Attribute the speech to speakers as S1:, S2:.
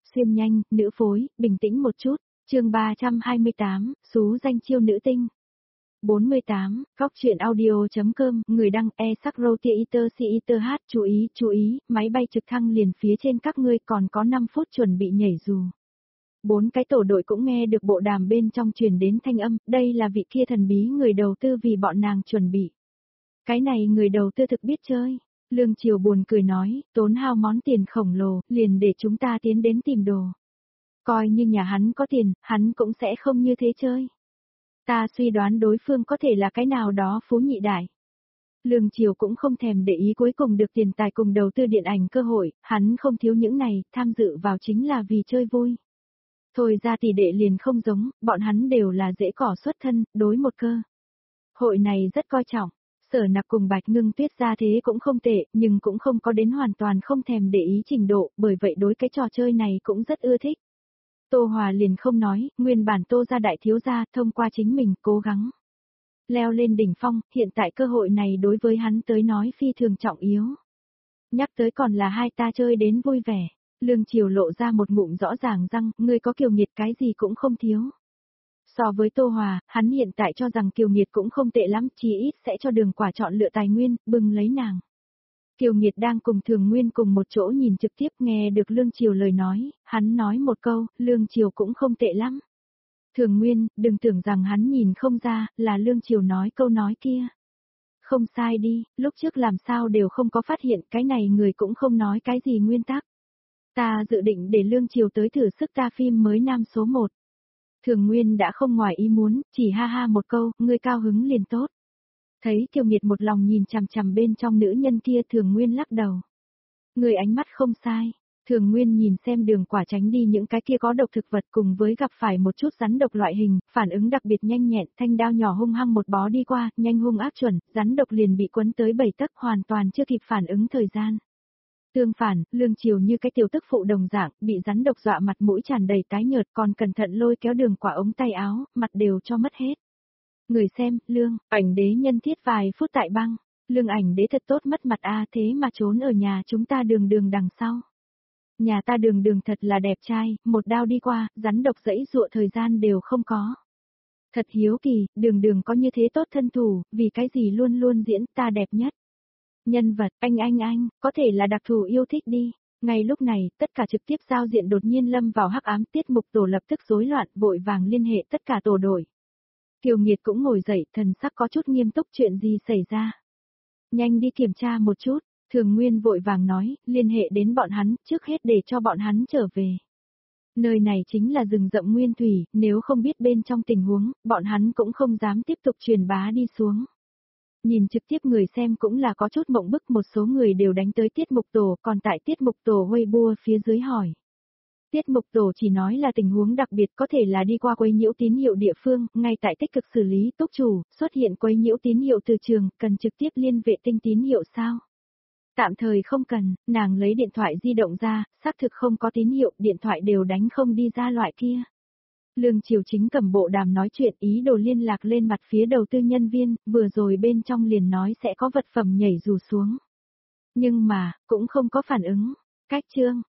S1: xuyên nhanh, nữ phối, bình tĩnh một chút. Chương 328, xú danh chiêu nữ tinh. 48, góc truyện audio.com, người đăng e-sắc-rô-tia-iter-si-iter-h, chú ý, máy bay trực thăng liền phía trên các ngươi còn có 5 phút chuẩn bị nhảy dù. 4 cái tổ đội cũng nghe được bộ đàm bên trong truyền đến thanh âm, đây là vị kia thần bí người đầu tư vì bọn nàng chuẩn bị. Cái này người đầu tư thực biết chơi. Lương Triều buồn cười nói, tốn hao món tiền khổng lồ, liền để chúng ta tiến đến tìm đồ. Coi như nhà hắn có tiền, hắn cũng sẽ không như thế chơi. Ta suy đoán đối phương có thể là cái nào đó phú nhị đại. Lương Triều cũng không thèm để ý cuối cùng được tiền tài cùng đầu tư điện ảnh cơ hội, hắn không thiếu những này, tham dự vào chính là vì chơi vui. Thôi ra tỷ đệ liền không giống, bọn hắn đều là dễ cỏ xuất thân, đối một cơ. Hội này rất coi trọng. Sở Nặc cùng Bạch Ngưng Tuyết ra thế cũng không tệ, nhưng cũng không có đến hoàn toàn không thèm để ý trình độ, bởi vậy đối cái trò chơi này cũng rất ưa thích. Tô Hòa liền không nói, nguyên bản Tô gia đại thiếu gia, thông qua chính mình, cố gắng leo lên đỉnh phong, hiện tại cơ hội này đối với hắn tới nói phi thường trọng yếu. Nhắc tới còn là hai ta chơi đến vui vẻ, Lương Triều lộ ra một ngụm rõ ràng răng, ngươi có Kiều Nghiệt cái gì cũng không thiếu. So với Tô Hòa, hắn hiện tại cho rằng Kiều Nghiệt cũng không tệ lắm, chí ít sẽ cho Đường Quả chọn lựa tài nguyên, bưng lấy nàng. Kiều Nghiệt đang cùng Thường Nguyên cùng một chỗ nhìn trực tiếp nghe được Lương Triều lời nói, hắn nói một câu, Lương Triều cũng không tệ lắm. Thường Nguyên, đừng tưởng rằng hắn nhìn không ra, là Lương Triều nói câu nói kia. Không sai đi, lúc trước làm sao đều không có phát hiện, cái này người cũng không nói cái gì nguyên tắc. Ta dự định để Lương Triều tới thử sức ta phim mới nam số 1. Thường Nguyên đã không ngoài ý muốn, chỉ ha ha một câu, ngươi cao hứng liền tốt. Thấy Kiều Nghiệt một lòng nhìn chằm chằm bên trong nữ nhân kia, Thường Nguyên lắc đầu. Người ánh mắt không sai. Thường Nguyên nhìn xem Đường Quả tránh đi những cái kia có độc thực vật cùng với gặp phải một chút rắn độc loại hình, phản ứng đặc biệt nhanh nhẹn, thanh đao nhỏ hung hăng một bó đi qua, nhanh hung ác chuẩn, rắn độc liền bị quấn tới 7 tấc, hoàn toàn chưa kịp phản ứng thời gian. Tương phản, Lương Triều như cái tiểu tức phụ đồng dạng, bị rắn độc dọa mặt mũi tràn đầy tái nhợt, còn cẩn thận lôi kéo Đường Quả ống tay áo, mặt đều cho mất hết. Người xem, Lương, Ảnh Đế nhân thiết vài phút tại băng. Lương Ảnh Đế thật tốt mất mặt a, thế mà trốn ở nhà chúng ta Đường Đường đằng sau. Nhà ta Đường Đường thật là đẹp trai, một đao đi qua, rắn độc dẫy dụa thời gian đều không có. Thật hiếu kỳ, Đường Đường có như thế tốt thân thủ, vì cái gì luôn luôn diễn ta đẹp nhất. Nhân vật, anh, có thể là đặc thù yêu thích đi. Ngay lúc này, tất cả trực tiếp giao diện đột nhiên lâm vào hắc ám, tiết mục tổ lập tức rối loạn, vội vàng liên hệ tất cả tổ đội. Kiều Nghiệt cũng ngồi dậy, thần sắc có chút nghiêm túc, chuyện gì xảy ra. Nhanh đi kiểm tra một chút, Thường Nguyên vội vàng nói, liên hệ đến bọn hắn, trước hết để cho bọn hắn trở về. Nơi này chính là rừng rậm nguyên thủy, nếu không biết bên trong tình huống, bọn hắn cũng không dám tiếp tục truyền bá đi xuống. Nhìn trực tiếp người xem cũng là có chút mộng bức, một số người đều đánh tới tiết mục tổ, còn tại tiết mục tổ Weibo phía dưới hỏi. Tiết mục tổ chỉ nói là tình huống đặc biệt, có thể là đi qua quấy nhiễu tín hiệu địa phương, ngay tại tích cực xử lý, túc chủ, xuất hiện quấy nhiễu tín hiệu từ trường, cần trực tiếp liên vệ tinh tín hiệu sao? Tạm thời không cần, nàng lấy điện thoại di động ra, xác thực không có tín hiệu, điện thoại đều đánh không đi ra loại kia. Lương Triều Chính cầm bộ đàm nói chuyện, ý đồ liên lạc lên mặt phía đầu tư nhân viên, vừa rồi bên trong liền nói sẽ có vật phẩm nhảy dù xuống. Nhưng mà, cũng không có phản ứng. Cách chương,